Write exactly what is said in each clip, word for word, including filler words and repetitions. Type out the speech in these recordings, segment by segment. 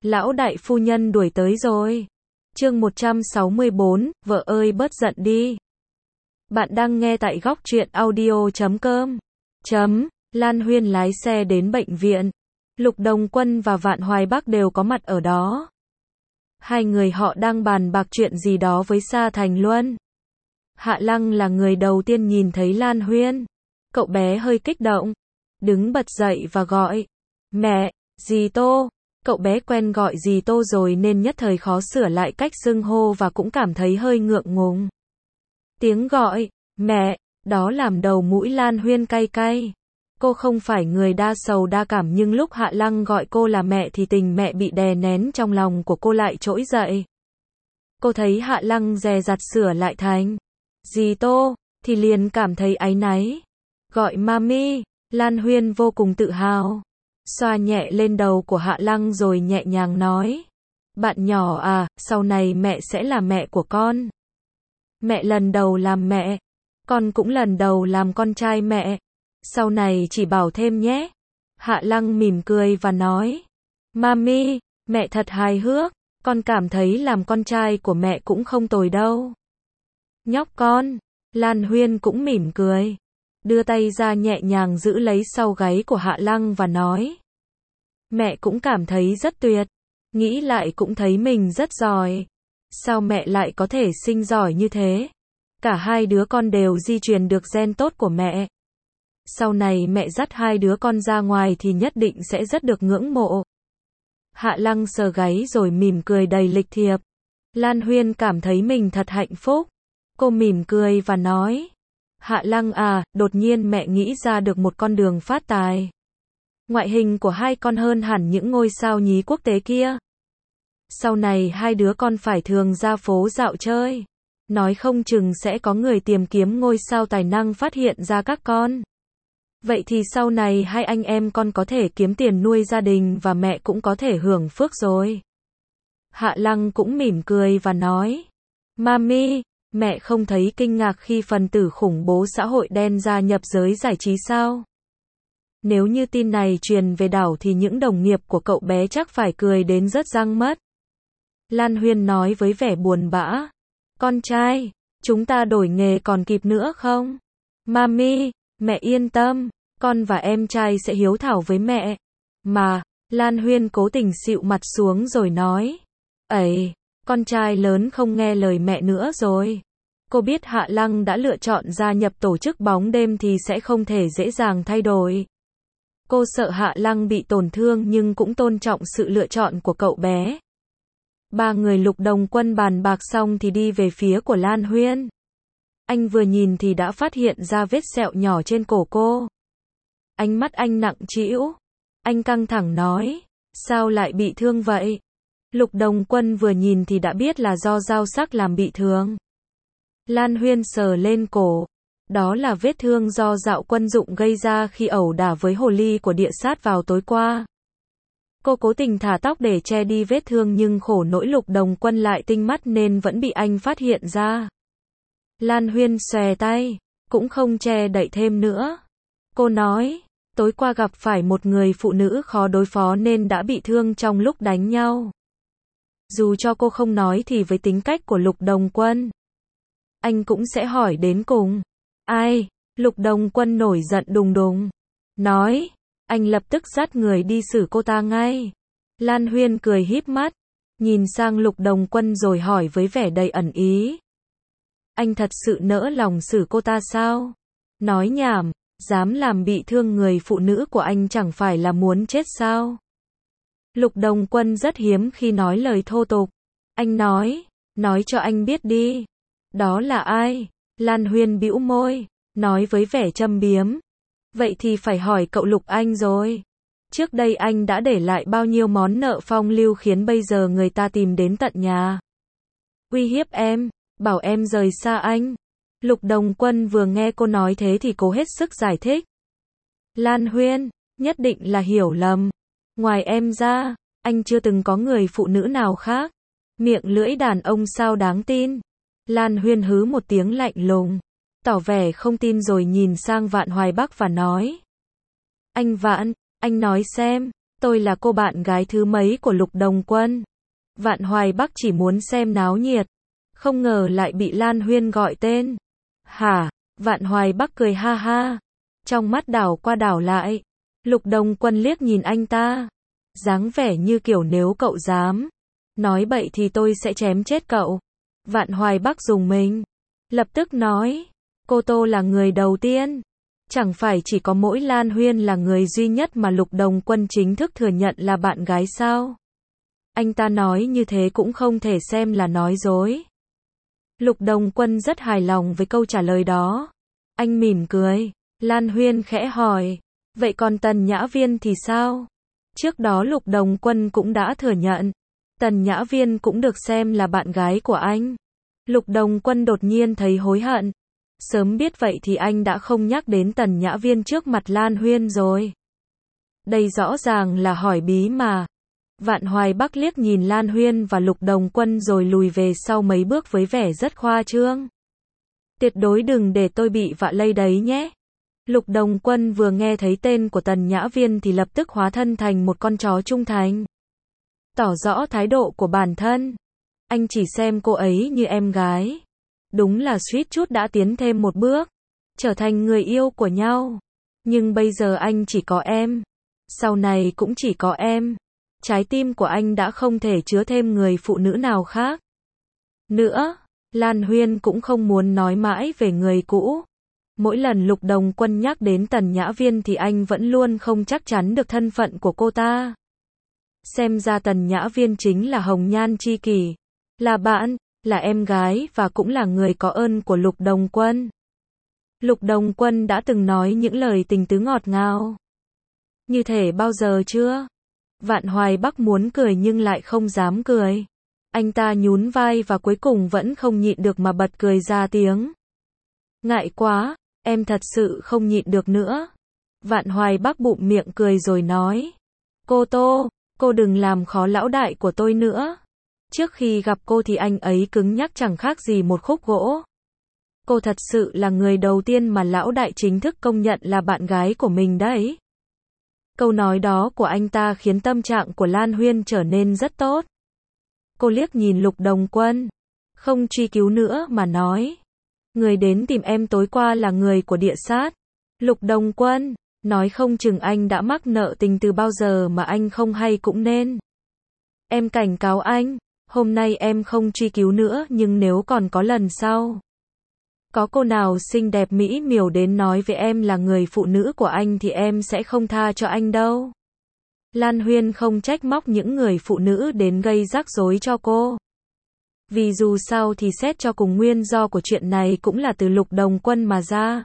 Lão đại phu nhân đuổi tới rồi. Chương một trăm sáu mươi bốn, vợ ơi bớt giận đi. Bạn đang nghe tại góc truyện audio chấm com. Chấm, Lan Huyên lái xe đến bệnh viện. Lục Đồng Quân và Vạn Hoài Bắc đều có mặt ở đó. Hai người họ đang bàn bạc chuyện gì đó với Sa Thành Luân. Hạ Lăng là người đầu tiên nhìn thấy Lan Huyên. Cậu bé hơi kích động, đứng bật dậy và gọi, mẹ, dì Tô. Cậu bé quen gọi dì Tô rồi nên nhất thời khó sửa lại cách xưng hô và cũng cảm thấy hơi ngượng ngùng. Tiếng gọi, mẹ, đó làm đầu mũi Lan Huyên cay cay. Cô không phải người đa sầu đa cảm nhưng lúc Hạ Lăng gọi cô là mẹ thì tình mẹ bị đè nén trong lòng của cô lại trỗi dậy. Cô thấy Hạ Lăng dè dặt sửa lại thành dì Tô, thì liền cảm thấy áy náy. Gọi mami, Lan Huyên vô cùng tự hào. Xoa nhẹ lên đầu của Hạ Lăng rồi nhẹ nhàng nói. Bạn nhỏ à, sau này mẹ sẽ là mẹ của con. Mẹ lần đầu làm mẹ, con cũng lần đầu làm con trai mẹ. Sau này chỉ bảo thêm nhé. Hạ Lăng mỉm cười và nói. Mami, mẹ thật hài hước, con cảm thấy làm con trai của mẹ cũng không tồi đâu. Nhóc con, Lan Huyên cũng mỉm cười. Đưa tay ra nhẹ nhàng giữ lấy sau gáy của Hạ Lăng và nói. Mẹ cũng cảm thấy rất tuyệt. Nghĩ lại cũng thấy mình rất giỏi. Sao mẹ lại có thể sinh giỏi như thế? Cả hai đứa con đều di truyền được gen tốt của mẹ. Sau này mẹ dắt hai đứa con ra ngoài thì nhất định sẽ rất được ngưỡng mộ. Hạ Lăng sờ gáy rồi mỉm cười đầy lịch thiệp. Lan Huyên cảm thấy mình thật hạnh phúc. Cô mỉm cười và nói. Hạ Lăng à, đột nhiên mẹ nghĩ ra được một con đường phát tài. Ngoại hình của hai con hơn hẳn những ngôi sao nhí quốc tế kia. Sau này hai đứa con phải thường ra phố dạo chơi. Nói không chừng sẽ có người tìm kiếm ngôi sao tài năng phát hiện ra các con. Vậy thì sau này hai anh em con có thể kiếm tiền nuôi gia đình và mẹ cũng có thể hưởng phước rồi. Hạ Lăng cũng mỉm cười và nói. Mami, mẹ không thấy kinh ngạc khi phần tử khủng bố xã hội đen gia nhập giới giải trí sao? Nếu như tin này truyền về đảo thì những đồng nghiệp của cậu bé chắc phải cười đến rớt răng mất. Lan Huyên nói với vẻ buồn bã. Con trai, chúng ta đổi nghề còn kịp nữa không? Mami, mẹ yên tâm, con và em trai sẽ hiếu thảo với mẹ. Mà, Lan Huyên cố tình xịu mặt xuống rồi nói. Ấy, con trai lớn không nghe lời mẹ nữa rồi. Cô biết Hạ Lăng đã lựa chọn gia nhập tổ chức bóng đêm thì sẽ không thể dễ dàng thay đổi. Cô sợ Hạ Lăng bị tổn thương nhưng cũng tôn trọng sự lựa chọn của cậu bé. Ba người Lục Đồng Quân bàn bạc xong thì đi về phía của Lan Huyên. Anh vừa nhìn thì đã phát hiện ra vết sẹo nhỏ trên cổ cô. Ánh mắt anh nặng trĩu. Anh căng thẳng nói. Sao lại bị thương vậy? Lục Đồng Quân vừa nhìn thì đã biết là do dao sắc làm bị thương. Lan Huyên sờ lên cổ. Đó là vết thương do Dạo Quân Dụng gây ra khi ẩu đả với hồ ly của địa sát vào tối qua. Cô cố tình thả tóc để che đi vết thương nhưng khổ nỗi Lục Đồng Quân lại tinh mắt nên vẫn bị anh phát hiện ra. Lan Huyên xòe tay, cũng không che đậy thêm nữa. Cô nói, tối qua gặp phải một người phụ nữ khó đối phó nên đã bị thương trong lúc đánh nhau. Dù cho cô không nói thì với tính cách của Lục Đồng Quân, anh cũng sẽ hỏi đến cùng. Ai? Lục Đồng Quân nổi giận đùng đùng. Nói, anh lập tức dắt người đi xử cô ta ngay. Lan Huyên cười híp mắt, nhìn sang Lục Đồng Quân rồi hỏi với vẻ đầy ẩn ý. Anh thật sự nỡ lòng xử cô ta sao? Nói nhảm, dám làm bị thương người phụ nữ của anh chẳng phải là muốn chết sao? Lục Đồng Quân rất hiếm khi nói lời thô tục. Anh nói, nói cho anh biết đi. Đó là ai? Lan Huyên bĩu môi, nói với vẻ châm biếm. Vậy thì phải hỏi cậu Lục anh rồi. Trước đây anh đã để lại bao nhiêu món nợ phong lưu khiến bây giờ người ta tìm đến tận nhà. Uy hiếp em, bảo em rời xa anh. Lục Đồng Quân vừa nghe cô nói thế thì cố hết sức giải thích. Lan Huyên, nhất định là hiểu lầm. Ngoài em ra, anh chưa từng có người phụ nữ nào khác. Miệng lưỡi đàn ông sao đáng tin. Lan Huyên hứ một tiếng lạnh lùng, tỏ vẻ không tin rồi nhìn sang Vạn Hoài Bắc và nói. Anh Vạn, anh nói xem, Tôi là cô bạn gái thứ mấy của Lục Đồng Quân. Vạn Hoài Bắc chỉ muốn xem náo nhiệt. Không ngờ lại bị Lan Huyên gọi tên. Hả? Vạn Hoài Bắc cười ha ha. Trong mắt đảo qua đảo lại. Lục Đồng Quân liếc nhìn anh ta. Dáng vẻ như kiểu nếu cậu dám nói bậy thì tôi sẽ chém chết cậu. Vạn Hoài Bắc dùng mình. Lập tức nói. Cô Tô là người đầu tiên. Chẳng phải chỉ có mỗi Lan Huyên là người duy nhất mà Lục Đồng Quân chính thức thừa nhận là bạn gái sao? Anh ta nói như thế cũng không thể xem là nói dối. Lục Đồng Quân rất hài lòng với câu trả lời đó. Anh mỉm cười. Lan Huyên khẽ hỏi. Vậy còn Tần Nhã Viên thì sao? Trước đó Lục Đồng Quân cũng đã thừa nhận. Tần Nhã Viên cũng được xem là bạn gái của anh. Lục Đồng Quân đột nhiên thấy hối hận. Sớm biết vậy thì anh đã không nhắc đến Tần Nhã Viên trước mặt Lan Huyên rồi. Đây rõ ràng là hỏi bí mà. Vạn Hoài Bắc liếc nhìn Lan Huyên và Lục Đồng Quân rồi lùi về sau mấy bước với vẻ rất khoa trương. Tuyệt đối đừng để tôi bị vạ lây đấy nhé. Lục Đồng Quân vừa nghe thấy tên của Tần Nhã Viên thì lập tức hóa thân thành một con chó trung thành. Tỏ rõ thái độ của bản thân. Anh chỉ xem cô ấy như em gái. Đúng là suýt chút đã tiến thêm một bước. Trở thành người yêu của nhau. Nhưng bây giờ anh chỉ có em. Sau này cũng chỉ có em. Trái tim của anh đã không thể chứa thêm người phụ nữ nào khác. Nữa, Lan Huyên cũng không muốn nói mãi về người cũ. Mỗi lần Lục Đồng Quân nhắc đến Tần Nhã Viên thì anh vẫn luôn không chắc chắn được thân phận của cô ta. Xem ra Tần Nhã Viên chính là hồng nhan tri kỷ. Là bạn, là em gái và cũng là người có ơn của Lục Đồng Quân. Lục Đồng Quân đã từng nói những lời tình tứ ngọt ngào. Như thể bao giờ chưa? Vạn Hoài Bắc muốn cười nhưng lại không dám cười. Anh ta nhún vai và cuối cùng vẫn không nhịn được mà bật cười ra tiếng. Ngại quá, em thật sự không nhịn được nữa. Vạn Hoài Bắc bụm miệng cười rồi nói. Cô Tô, cô đừng làm khó lão đại của tôi nữa. Trước khi gặp cô thì anh ấy cứng nhắc chẳng khác gì một khúc gỗ. Cô thật sự là người đầu tiên mà lão đại chính thức công nhận là bạn gái của mình đấy. Câu nói đó của anh ta khiến tâm trạng của Lan Huyên trở nên rất tốt. Cô liếc nhìn Lục Đồng Quân. Không truy cứu nữa mà nói. Người đến tìm em tối qua là người của địa sát. Lục Đồng Quân, nói không chừng anh đã mắc nợ tình từ bao giờ mà anh không hay cũng nên. Em cảnh cáo anh, hôm nay em không truy cứu nữa nhưng nếu còn có lần sau. Có cô nào xinh đẹp mỹ miều đến nói với em là người phụ nữ của anh thì em sẽ không tha cho anh đâu. Lan Huyên không trách móc những người phụ nữ đến gây rắc rối cho cô. Vì dù sao thì xét cho cùng nguyên do của chuyện này cũng là từ Lục Đồng Quân mà ra.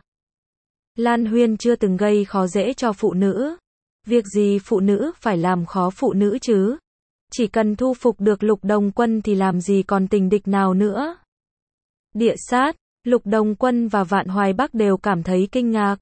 Lan Huyên chưa từng gây khó dễ cho phụ nữ. Việc gì phụ nữ phải làm khó phụ nữ chứ? Chỉ cần thu phục được Lục Đồng Quân thì làm gì còn tình địch nào nữa. Địa sát, Lục Đồng Quân và Vạn Hoài Bắc đều cảm thấy kinh ngạc.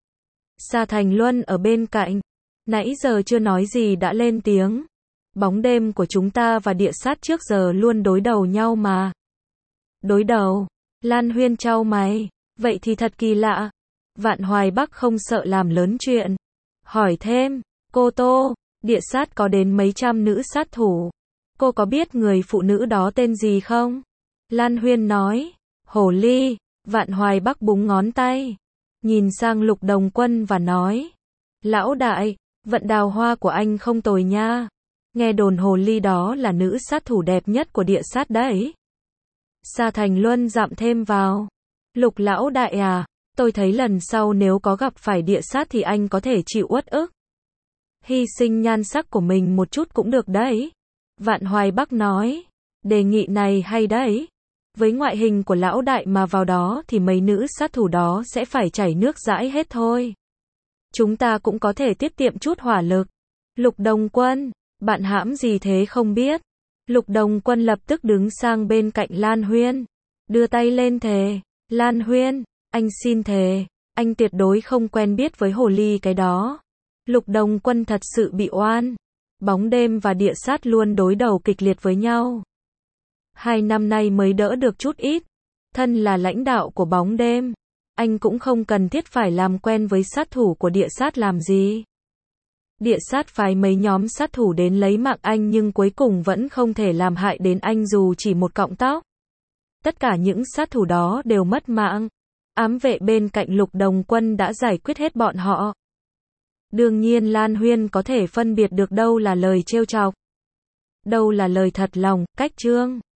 Sa Thành Luân ở bên cạnh. Nãy giờ chưa nói gì đã lên tiếng. Bóng đêm của chúng ta và địa sát trước giờ luôn đối đầu nhau mà. Đối đầu? Lan Huyên chau mày. Vậy thì thật kỳ lạ. Vạn Hoài Bắc không sợ làm lớn chuyện. Hỏi thêm. Cô Tô, địa sát có đến mấy trăm nữ sát thủ. Cô có biết người phụ nữ đó tên gì không? Lan Huyên nói. Hồ ly. Vạn Hoài Bắc búng ngón tay. Nhìn sang Lục Đồng Quân và nói. Lão đại, vận đào hoa của anh không tồi nha. Nghe đồn hồ ly đó là nữ sát thủ đẹp nhất của địa sát đấy. Sa Thành Luân dặm thêm vào. Lục lão đại à, tôi thấy lần sau nếu có gặp phải địa sát thì anh có thể chịu uất ức. Hy sinh nhan sắc của mình một chút cũng được đấy. Vạn Hoài Bắc nói. Đề nghị này hay đấy. Với ngoại hình của lão đại mà vào đó thì mấy nữ sát thủ đó sẽ phải chảy nước dãi hết thôi. Chúng ta cũng có thể tiết kiệm chút hỏa lực. Lục Đồng Quân, bạn hãm gì thế không biết. Lục Đồng Quân lập tức đứng sang bên cạnh Lan Huyên. Đưa tay lên thề. Lan Huyên, anh xin thề. Anh tuyệt đối không quen biết với hồ ly cái đó. Lục Đồng Quân thật sự bị oan. Bóng đêm và địa sát luôn đối đầu kịch liệt với nhau. Hai năm nay mới đỡ được chút ít. Thân là lãnh đạo của bóng đêm. Anh cũng không cần thiết phải làm quen với sát thủ của địa sát làm gì. Địa sát phái mấy nhóm sát thủ đến lấy mạng anh nhưng cuối cùng vẫn không thể làm hại đến anh dù chỉ một cọng tóc. Tất cả những sát thủ đó đều mất mạng. Ám vệ bên cạnh Lục Đồng Quân đã giải quyết hết bọn họ. Đương nhiên Lan Huyên có thể phân biệt được đâu là lời trêu chọc, đâu là lời thật lòng, cách Trương